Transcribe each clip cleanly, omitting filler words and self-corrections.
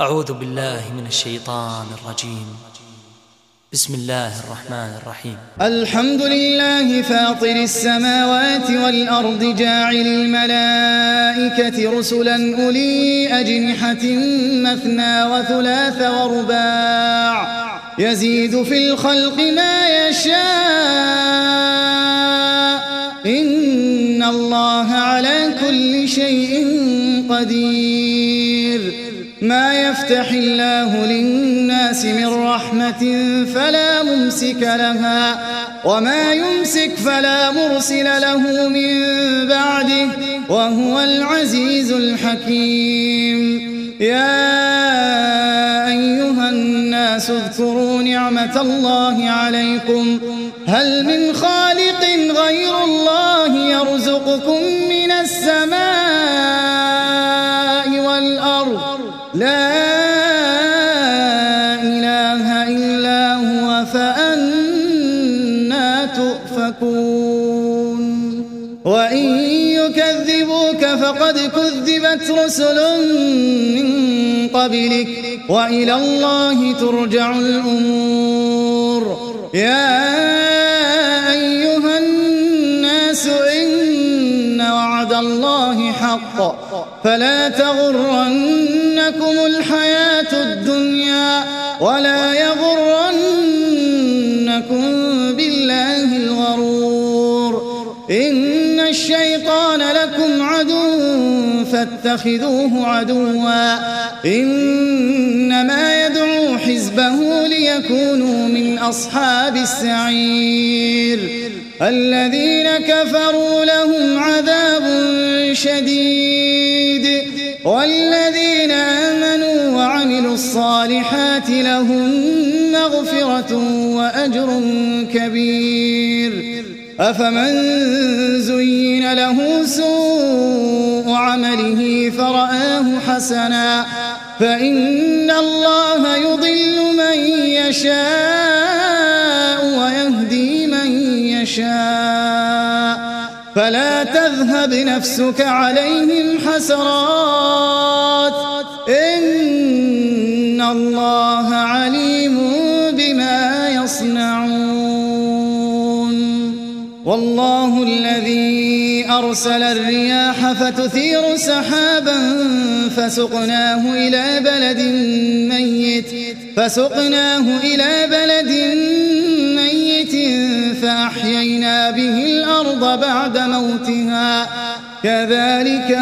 أعوذ بالله من الشيطان الرجيم. بسم الله الرحمن الرحيم. الحمد لله فاطر السماوات والأرض جاعل الملائكة رسلا أولي أجنحة مثنى وثلاث ورباع يزيد في الخلق ما يشاء إن الله على كل شيء قدير. ما يفتح الله للناس من رحمة فلا ممسك لها وما يمسك فلا مرسل له من بعده وهو العزيز الحكيم. يا أيها الناس اذكروا نعمة الله عليكم هل من خالق غير الله يرزقكم من السماء والأرض لا إله إلا هو فأنى تؤفكون. وإن يكذبوك فقد كذبت رسل من قبلك وإلى الله ترجع الأمور. يا أيها الناس إن وعد الله حق فلا تغرنكم الحياة الدنيا ولا يغرنكم بالله الغرور. إن الشيطان لكم عدو فاتخذوه عدوا إنما يدعو حزبه ليكونوا من أصحاب السعير. الذين كفروا لهم عذاب شديد والذين آمنوا وعملوا الصالحات لهم مغفرة وأجر كبير. أفمن زين له سوء عمله فرآه حسنا فإن الله يضل من يشاء ويهدي من يشاء فلا تذهب نفسك عليهم حسرات إن الله عليم بما يصنعون. والله الذي أرسل الرياح فتثير سحابا فسقناه إلى بلد ميت فأحيينا به الأرض بعد موتها كذلك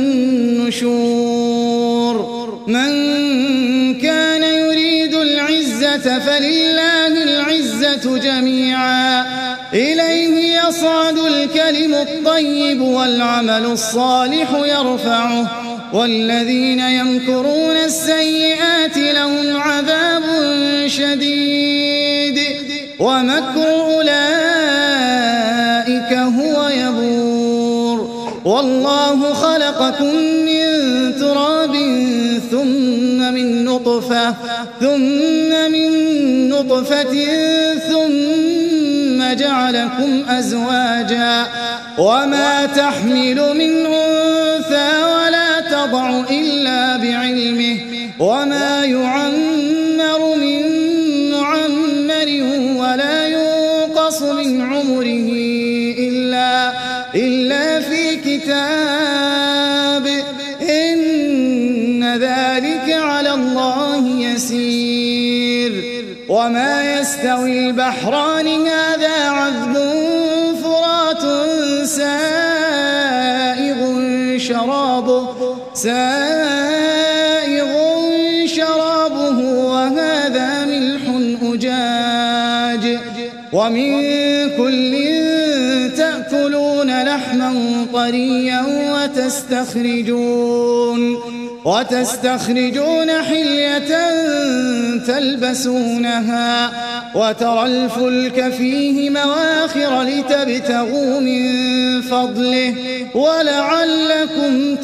النشور. من كان يريد العزة فلله العزة جميعا إليه يصعد الكلم الطيب والعمل الصالح يرفعه والذين يمكرون السيئات لهم عذاب شديد ومكر أولئك هو يبور. والله خلقكم من تراب ثم من نطفة ثم جعلكم أزواجا وما تحمل من أنثى ولا تضع إلا بعلمه وما يعمر من معمر ولا ينقص من عمره إلا في كتاب إن ذلك على الله يسير. وما يستوي البحران هذا عذب فرات سائغ شرابه وهذا ملح أجاج ومن كل تأكلون لحما طريا وتستخرجون حلية تلبسونها وترى الفلك فيه مواخر لتبتغوا من فضله ولعلكم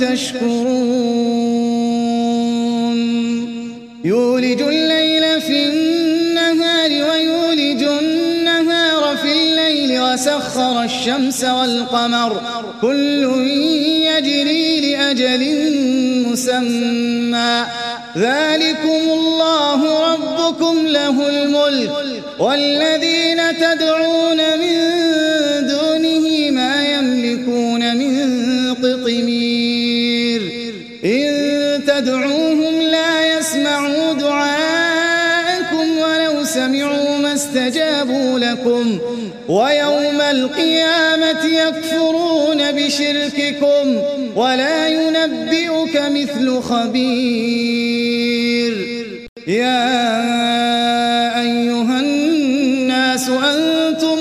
تشكرون. يولج الليل في النهار ويولج النهار في الليل وسخر الشمس والقمر كل يجري لأجل مسمى ذلكم الله ربكم له الملك والذين تدعون من دونه ما يملكون من قطمير إن تدعوهم لا يسمعوا دعاءكم ولو سمعوا ما استجابوا لكم ويوم القيامة يكفرون بشرككم ولا ينبئك مثل خبير يا أيها الناس أنتم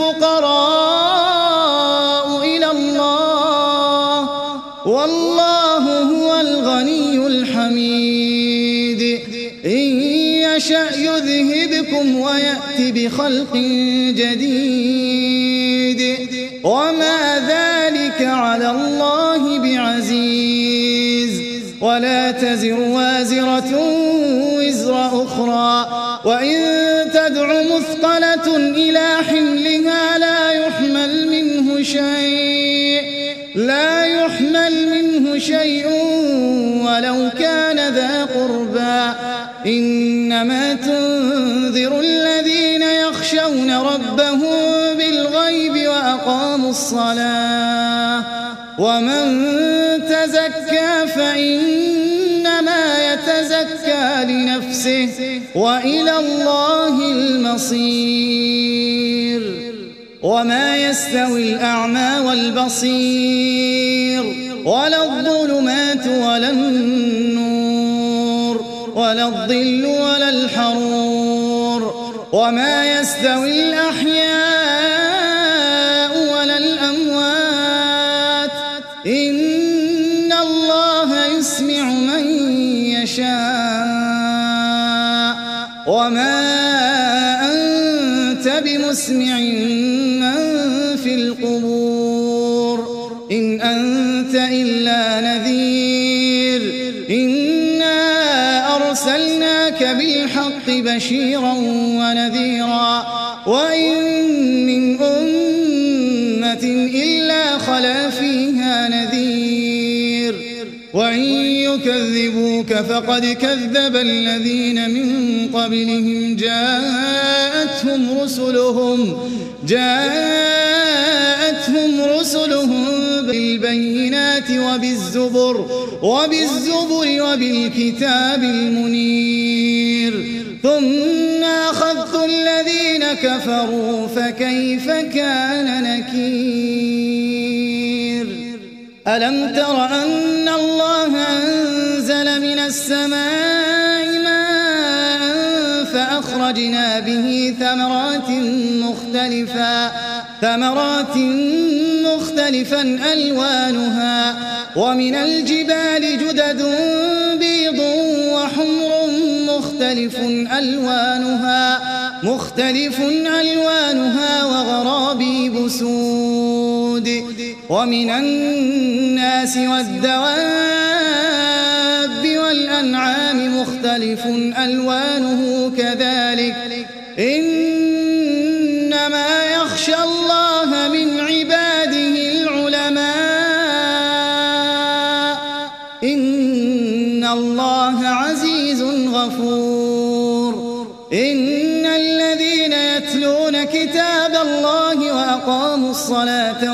الفقراء إلى الله والله هو الغني الحميد إن يشأ يذهبكم ويأتي بخلق جديد وما ذلك على الله بعزيز ولا تزر وازرة وزر أخرى وإن تدع مثقلة إلى حملها لا يحمل منه شيء ولو كان ذا قربى إنما تنذر الذين يخشون ربهم بالغيب وأقاموا الصلاة ومن تزكى فإنما يتزكى لنفسه وإلى الله المصير وما يستوي الأعمى والبصير ولا الظلمات ولا النور ولا الظل ولا الحرور وما يستوي الأحياء ولا الأموات إن الله يسمع من يشاء وما أنت بمسمع من في القبور إن أنت إلا نذير إنا أرسلناك بالحق بشيرا ونذيرا وإن من أمة إلا خلا فيها نذير وإن يكذبوك فقد كذب الذين من قبلهم جاءتهم رسلهم بالبينات وبالزبر وبالكتاب المنير ثم أخذت الذين كفروا فكيف كان نكير ألم تر أن الله أنزل من السماء ماء فأخرجنا به ثمرات مختلفا ألوانها ومن الجبال جدد بيض وحمر مختلف ألوانها وغرابيب سود ومن الناس والدواب والأنعام مختلف ألوانه كذلك إنما يخشى الله من عباده العلماء إن الله عزيز غفور إن الذين يتلون كتاب الله وأقاموا الصلاة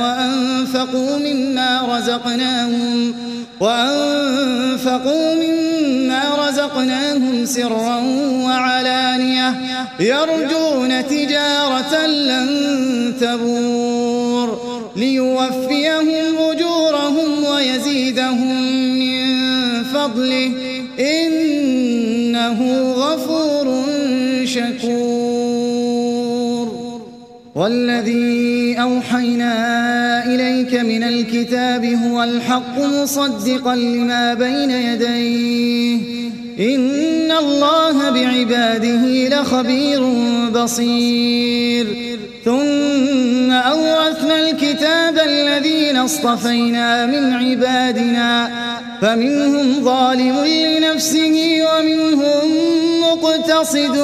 وأنفقوا مما رزقناهم سرا وعلانية يرجون تجارة لن تبور ليوفيهم أجورهم ويزيدهم من فضله إنه غفور شكور والذي أوحينا إليك من الكتاب هو الحق مصدقا لما بين يديه إن الله بعباده لخبير بصير ثم أورثنا الكتاب الذين اصطفينا من عبادنا فمنهم ظالم لنفسه ومنهم مقتصد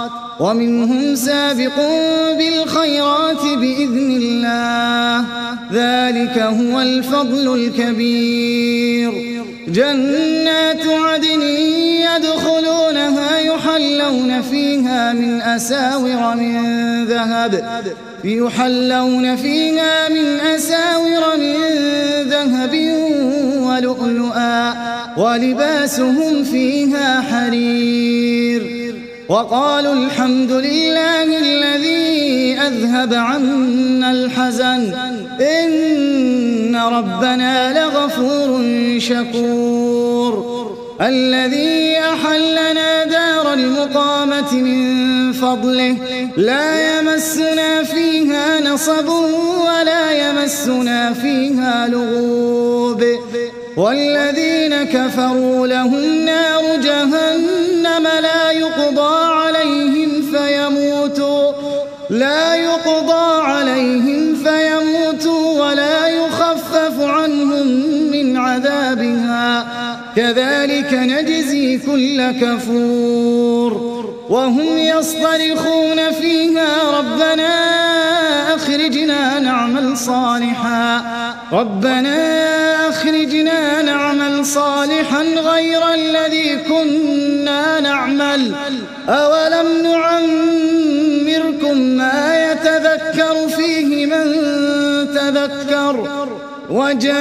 ومنهم سابق بالخيرات بإذن الله ذلك هو الفضل الكبير. جنات عدن يدخلونها يحلون فيها من أساور من ذهب ولؤلؤا ولباسهم فيها حرير. وقالوا الحمد لله الذي أذهب عنا الحزن إن ربنا لغفور شكور. الذي أحلنا دار المقامة من فضله لا يمسنا فيها نصب ولا يمسنا فيها لغوب. والذين كفروا لهم نار جهنم لا يقضى عليهم فيموتوا ولا يخفف عنهم من عذابها كذلك نجزي كل كفور. وهم يصطرخون فيها ربنا أخرجنا نعمل صالحا غير الذي كنا نعمل أولم نعمركم ما يتذكر فيه من تذكر وجاءكم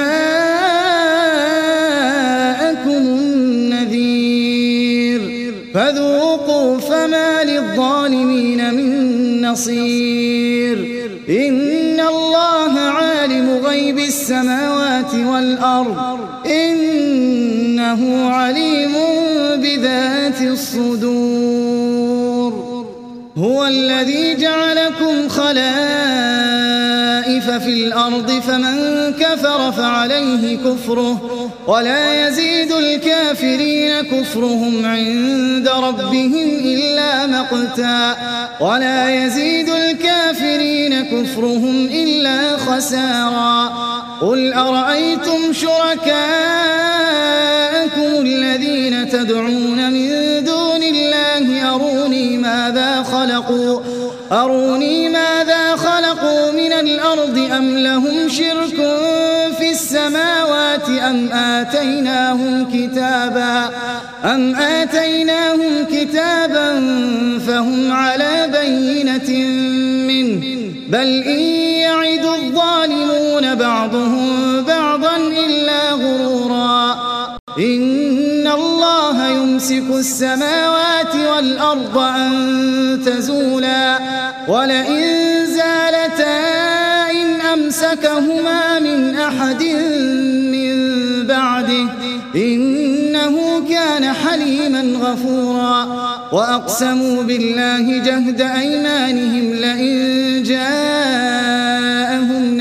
النذير فذوقوا فما للظالمين من نصير. إن الله عالم غيب السماوات والأرض إنه عليم بذات الصدور. هو الذي جعلكم خلائف في الأرض فمن كفر فعليه كفره ولا يزيد الكافرين كفرهم عند ربهم إلا مقتا خسارا. قل أرأيتم شركاءكم الذين تدعون من دون الله أروني ماذا خلقوا من الأرض أم لهم شرك في السماوات أم آتيناهم كتابا فهم على بينة منه بل إن يعد الظالمون بعضهم بعضا إلا غرورا. إن الله يمسك السماوات والأرض أن تزولا ولئن زالتا إن أمسكهما من أحد من بعده إنه كان حليما غفورا. وأقسموا بالله جهد أيمانهم لئن جاءهم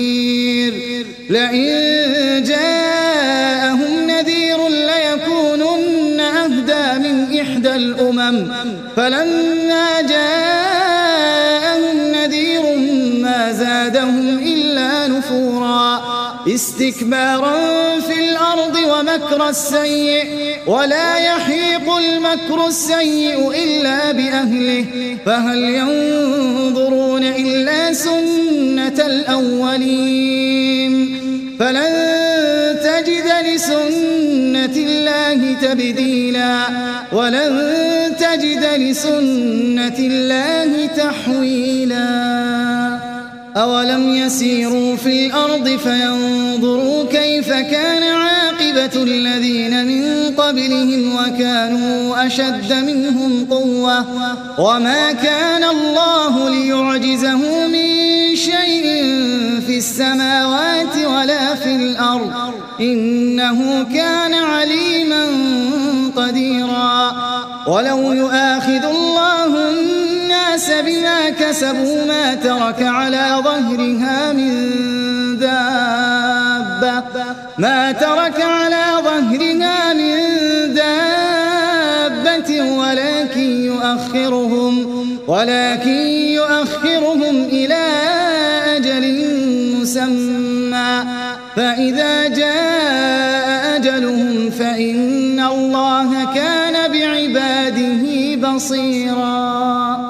نذير ليكونن أهدى من إحدى الأمم فلما جاءهم نذير ما زادهم إلا نفورا. استكبارا في الأرض ومكر السيء ولا يحيق المكر السيء إلا بأهله فهل ينظرون إلا سنة الأولين فلن تجد لسنة الله تبديلا ولن تجد لسنة الله تحويلا. أولم يسيروا في الأرض فينظروا كيف كان عاقبة الذين من قبلهم وكانوا أشد منهم قوة وما كان الله ليعجزه من شيء في السماوات ولا في الأرض إنه كان عليما قديرا. ولو يؤاخذ الله الناس بما كسبوا ما ترك على ظهرها من دابة ولكن يؤخرهم إلى أجل مسمى فإذا جاء أجلهم فإن الله كان بعباده بصيرا.